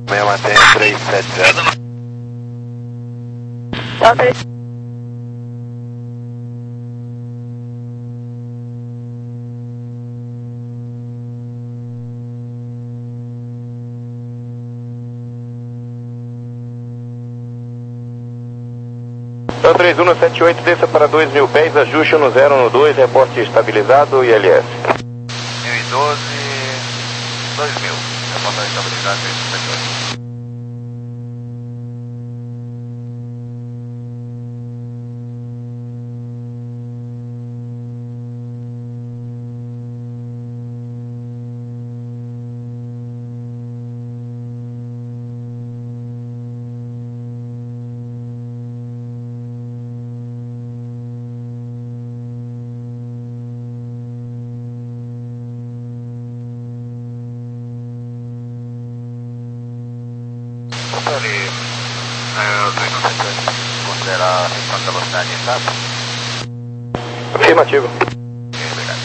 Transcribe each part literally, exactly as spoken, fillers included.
Me mantém três sete zero. Tá, três. Então três um no sete oito, desça para dois mil pés, ajuste no zero no dois, reporte estabilizado I L S. mil e doze, dois mil, reporte estabilizado sete oito. Ali, é, o dois um sete oito, considera a restrição da velocidade, tá? Afirmativo. Obrigado.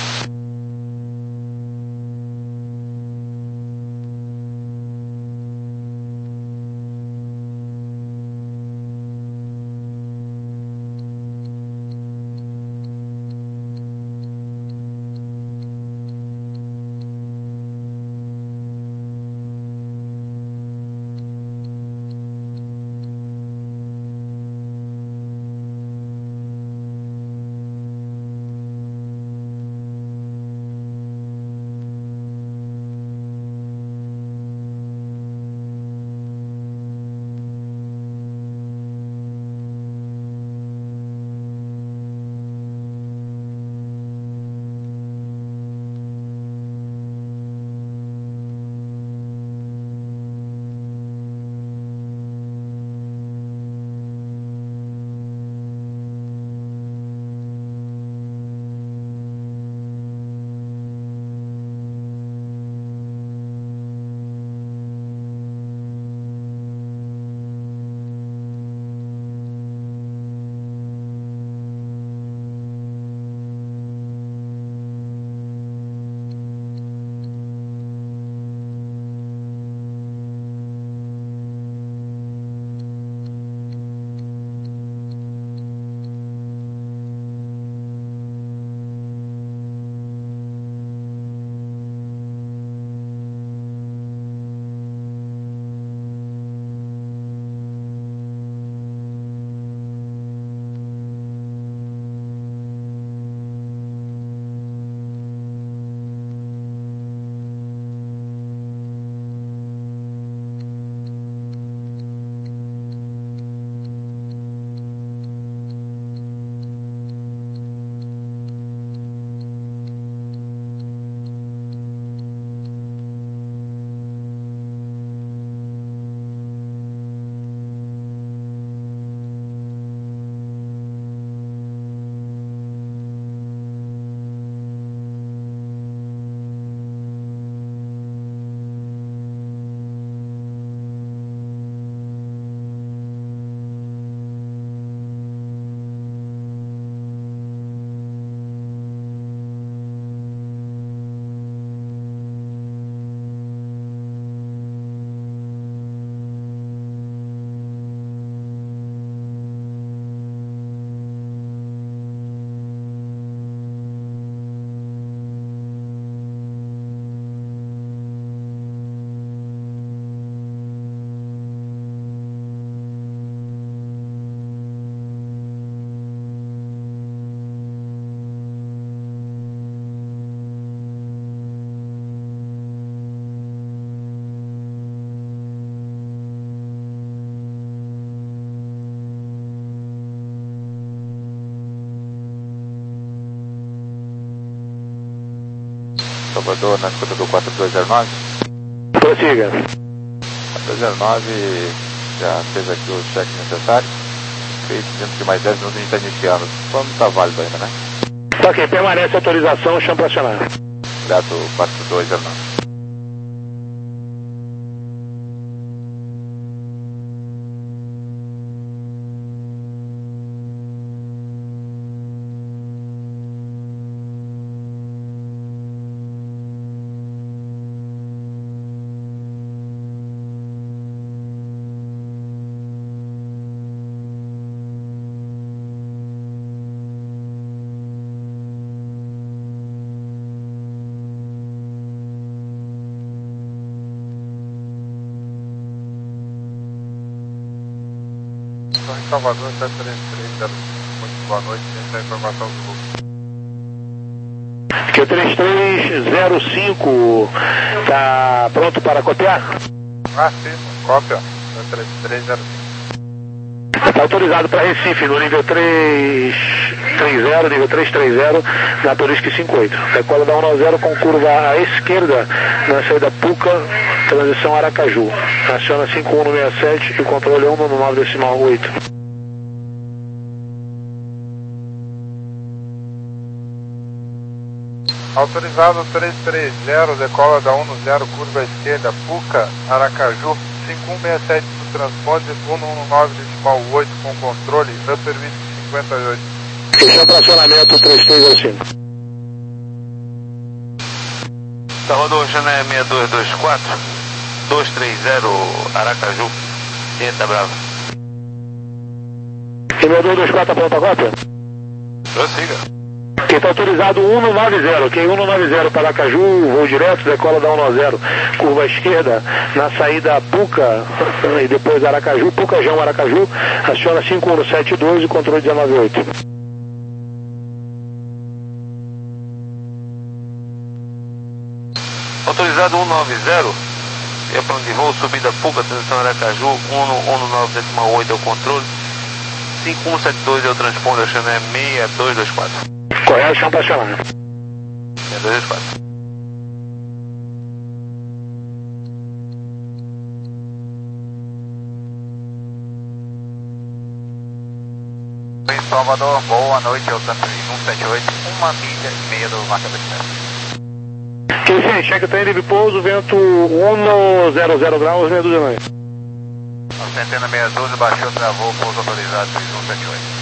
Salvador, na escuta do quatro dois zero nove. Prossiga. quatro dois zero nove já fez aqui o check necessário. Fez dentro de mais dez minutos a gente está iniciando. O plano está válido ainda, né? Ok, permanece a autorização, chama para acionar. Obrigado, quatro dois zero nove. Salvador, sete três três zero cinco, muito boa noite, essa é a informação do grupo. Q três três zero cinco, tá pronto para copiar? Ah, sim, cópia, sete três três zero cinco. Está autorizado para Recife, no nível trezentos e trinta, nível trezentos e trinta, na Turisque cinquenta e oito. Decola da um nove zero com curva à esquerda, na saída Puca, transição Aracaju. Aciona cinco um no sessenta e sete e o controle é um no nove decimal oito. Autorizado trezentos e trinta, decola da um zero, curva à esquerda, Puca, Aracaju, cinco um seis sete do transponder, um um nove decimal oito com controle, upper wind cinquenta e oito. Fechou para acionamento três três zero cinco. Tá rodou Chané seis dois dois quatro, dois três zero Aracaju, Eita Bravo. seis dois dois quatro, pronta a cópia? Prossiga. Quem está autorizado um um nove zero, quem um um nove zero para Aracaju, voo direto, decola da um nove zero, curva à esquerda, na saída Puca e depois Aracaju, Pucajão Aracaju, aciona cinco um sete dois e controle dezenove oito. Autorizado um nove zero, é plano de voo, subida Puca, transição Aracaju, um nove decimal oito é o controle, cinco um sete dois é o transponder, Chané seis dois dois quatro. Correto, chão para acionar. seis dois dois quatro. Em Salvador, boa noite, é o Santos cento e setenta e oito, uma milha e meia do marca da distância. Quem sim, cheque tem livre pouso, vento um zero zero graus, meia dúzia nove. Centena meia dúzia, baixou, travou, pouso autorizado três um sete oito.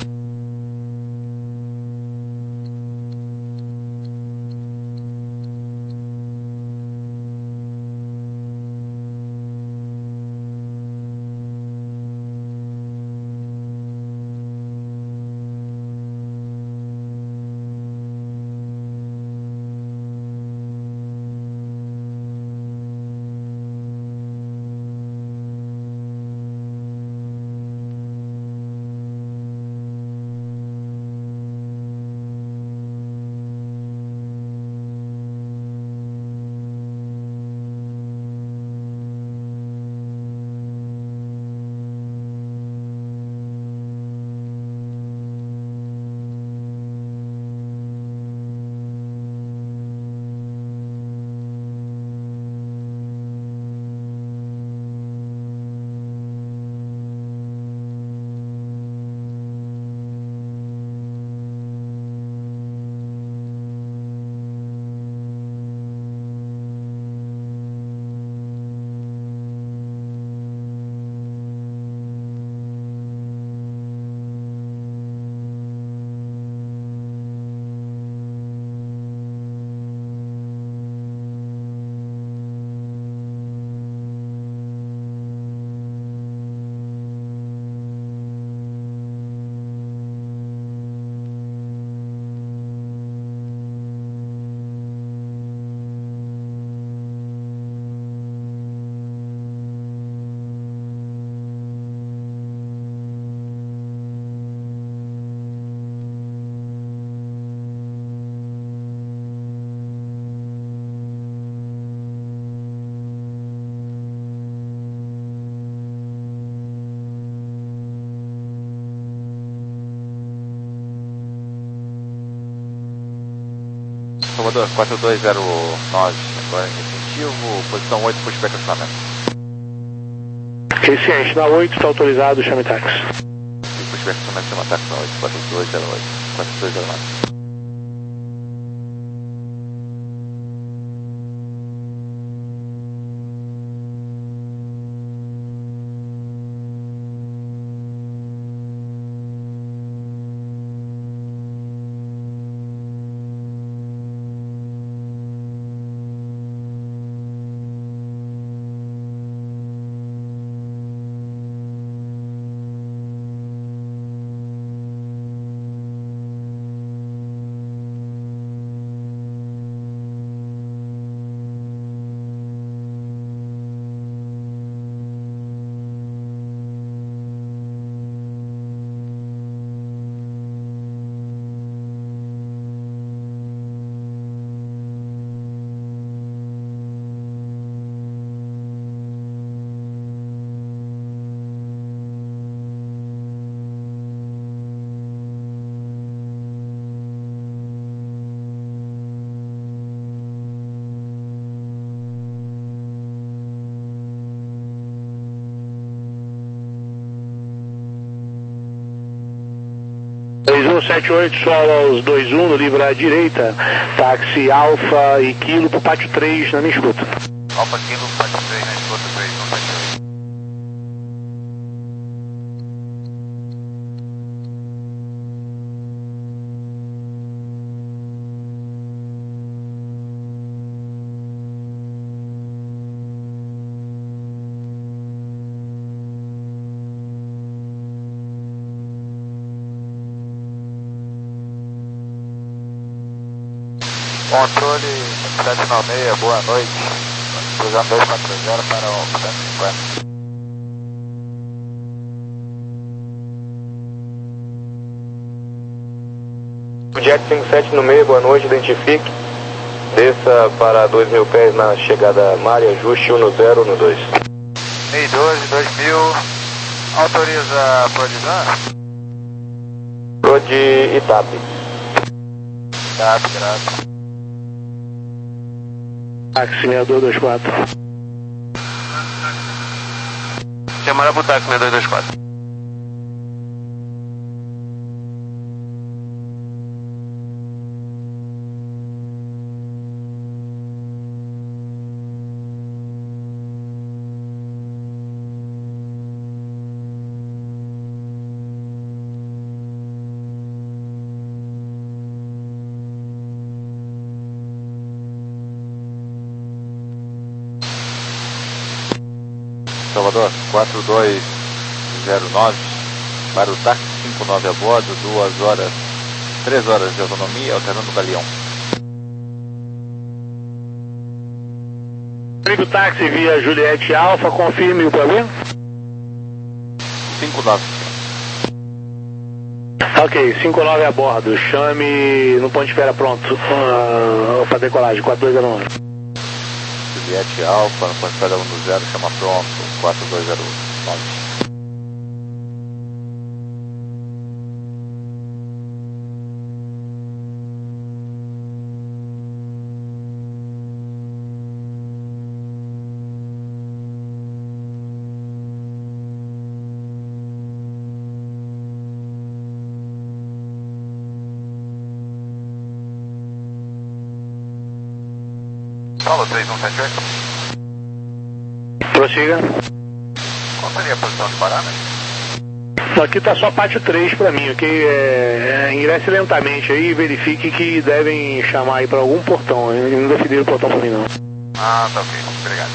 Salvador, quatro dois zero nove, agora em definitivo, posição oito, pushback acionamento. Reciente, na oito, está autorizado, chame táxi. Pushback acionamento, chama táxi na oito, quatro dois zero oito, quatro dois zero nove. três um sete oito, solo aos dois um, no livro à direita, táxi Alfa e Kilo pro pátio três na minha escuta. Alfa Kilo, pátio três na escuta, três um sete oito. Controle sete nove seis, boa noite. Cruzando dois quatro zero para o cento e cinquenta. Jet cinco sete no meio, boa noite, identifique. Desça para dois mil pés na chegada Mária, ajuste um no zero no dois. mil e doze, dois mil, autoriza Prodigan? Prodi Itap. Itap, graças. Táxi seis dois dois quatro. Chamaram pro táxi seis dois dois quatro. Salvador, quatro dois zero nove, para o táxi cinco nove a bordo, duas horas, três horas de autonomia, alternando o galeão. Liga o táxi via Juliette Alfa, confirme o problema. cinco nove. Ok, cinco nove a bordo, chame no ponto de espera pronto, uh, para decolagem, quatro dois zero nove. Juliette Alfa, no ponto de espera um no zero, chama pronto, quatro dois zero nove. Solo três um sete oito. Prossiga. Qual seria a posição de parada? Aqui tá só pátio três para mim, ok? É, é, ingresse lentamente aí e verifique que devem chamar aí para algum portão. Não definiram o portão para mim não. Ah, tá ok. Obrigado.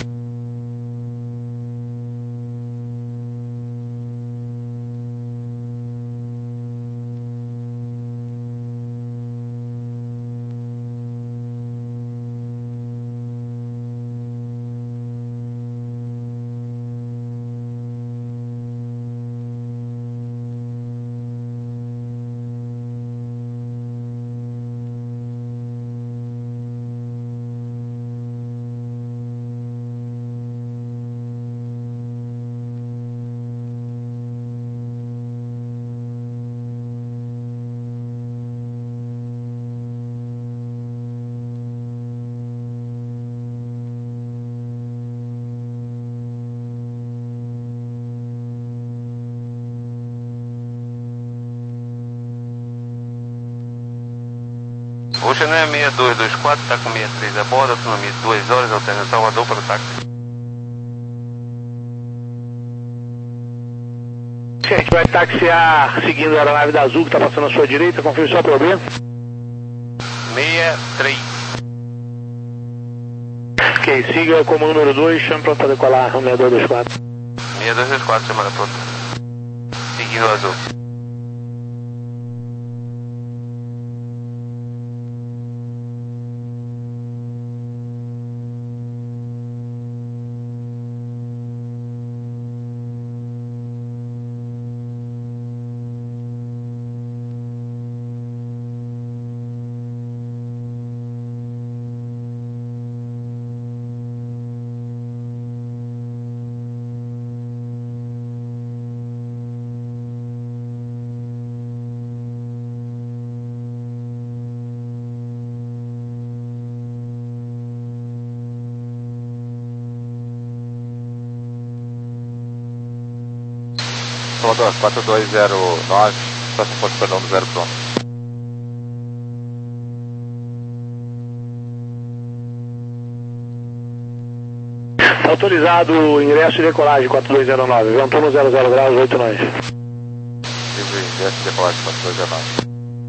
Ocean é seis dois dois quatro, está com sessenta e três a bordo, autonomia de duas horas, alterna Salvador para o táxi. A gente vai taxiar seguindo a aeronave da Azul que está passando à sua direita, confirme só o problema. sessenta e três. Ok, siga como número dois, chame para decolar seis dois dois quatro. seis dois dois quatro, chamada pronta. Seguindo o Azul. Salvador, quatro dois zero nove, Estação Ponte Fernando zero pronto. Autorizado ingresso e decolagem quatro dois zero nove, Ventuno zero zero graus, oito nós. Livre ingresso e decolagem quatro dois zero nove.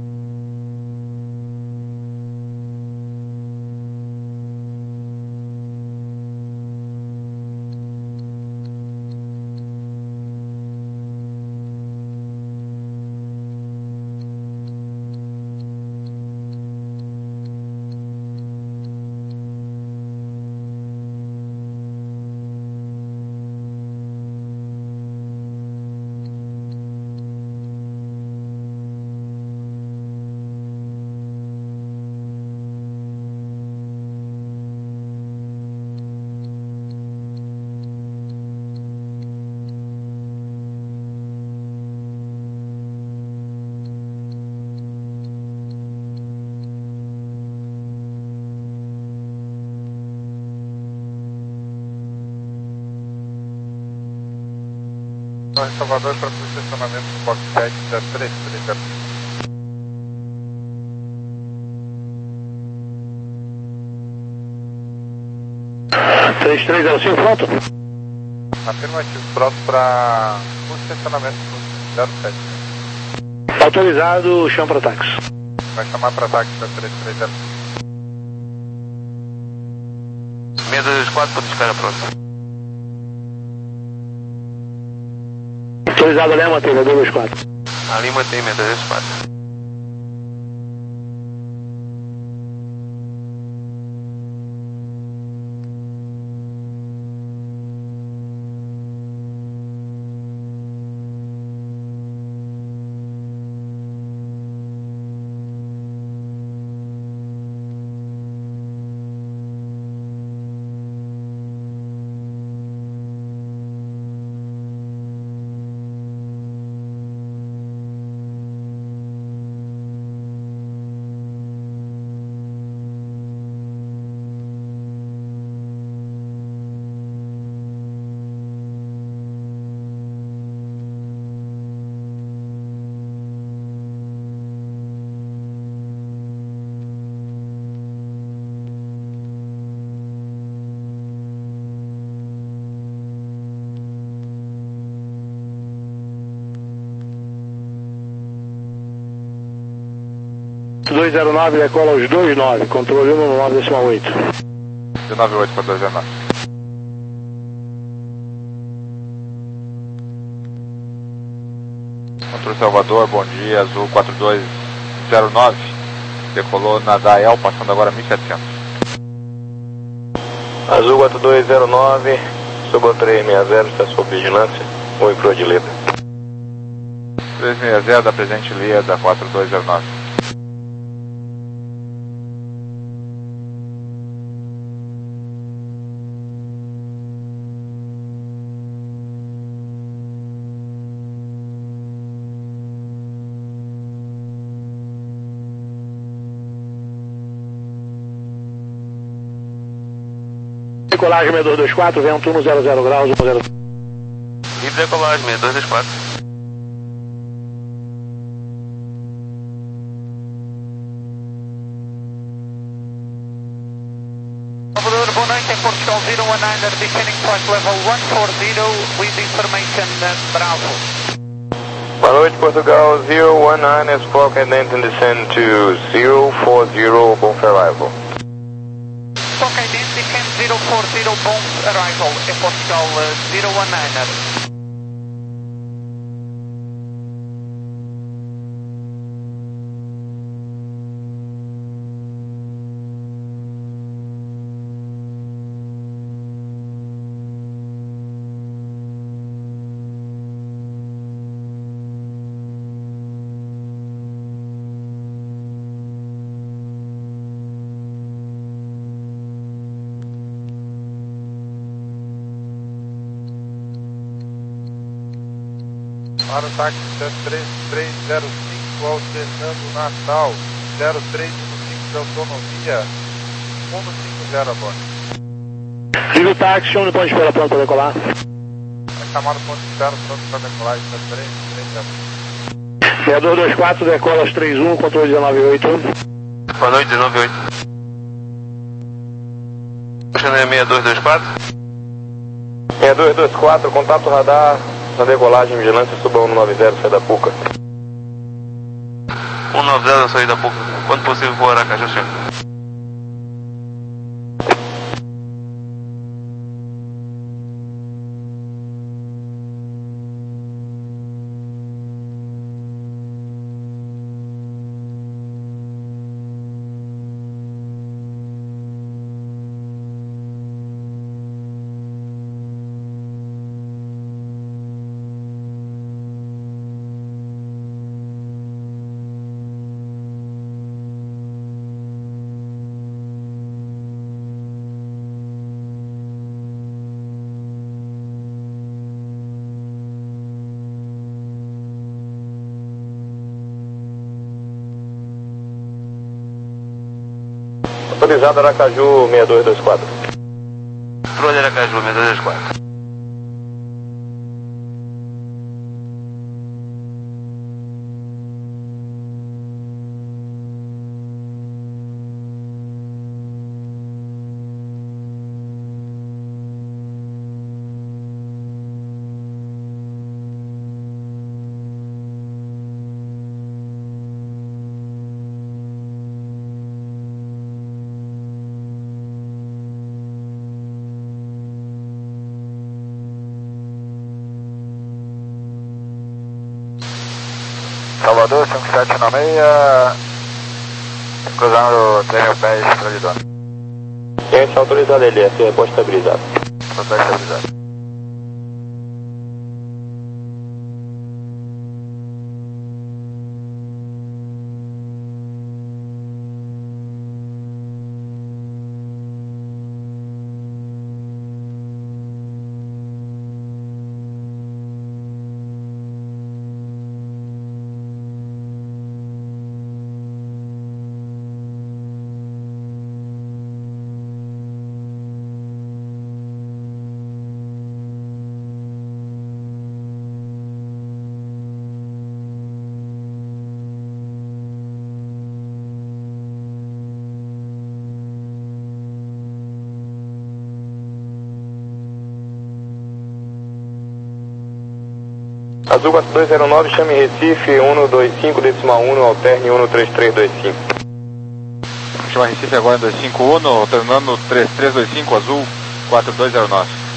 Em Salvador para o estacionamento do box sete zero três três zero. três três zero cinco, pronto? Afirmativo, pronto para o estacionamento do zero sete. Autorizado, chama para táxi. Vai chamar para táxi da três três zero. seis dois quatro, ponto de escala pronto. Autorizado, Lema, tem dois dois quatro. A Lima tem seis dois quatro. dois zero nove, decola os dois nove, controle um no nove decimal oito. dezenove oito para dois zero nove. Controle Salvador, bom dia, Azul quatro dois zero nove, decolou na Dael, passando agora mil e setecentos. Azul quatro dois zero nove, subo três seis zero, está sob vigilância. Oi, Pro de Leda. três seis zero da Presidente Leda, quatro dois zero nove. Decolagem seis dois dois quatro, Ventuno zero zero graus, um zero. Livre decolagem seis dois dois quatro. Salvador, boa noite, em Portugal zero um nove, descending flight level one four zero, with information Bravo. Boa noite, Portugal zero um nove, as Fokker and descend to zero four zero, both arrival. Fokker descend zero four zero, both arrival, em Portugal zero um nove. Para o táxi três três zero cinco, alternando Natal, zero três cinco de autonomia, um cinco zero a bordo. Liga o táxi, onde pode esperar pronto para decolar? Vai chamar o ponto de espera, pronto para decolar, está três três zero. seis dois dois quatro, decola às três um, controle dezenove oito. Boa noite, dezenove oito. Channel seis dois dois quatro. seis dois dois quatro, contato radar, na decolagem, vigilância, suba cento e noventa, sai da Puca. cento e noventa, sair da Puca. Quando possível, vou Aracaju, senhor. Autorizado Aracaju seis dois dois quatro. Controle Aracaju seis dois dois quatro. Salvador, cinco sete nove seis, cruzando três mil pés para Lidona. Ciência autorizada, L S, reposto estabilizado. Reposto estabilizado. Azul quatro dois zero nove, chame Recife cento e vinte e cinco, decimal um, alterne cento e trinta e três vinte e cinco. Chama Recife agora em dois cinco um, alternando três três dois cinco, Azul quatro dois zero nove.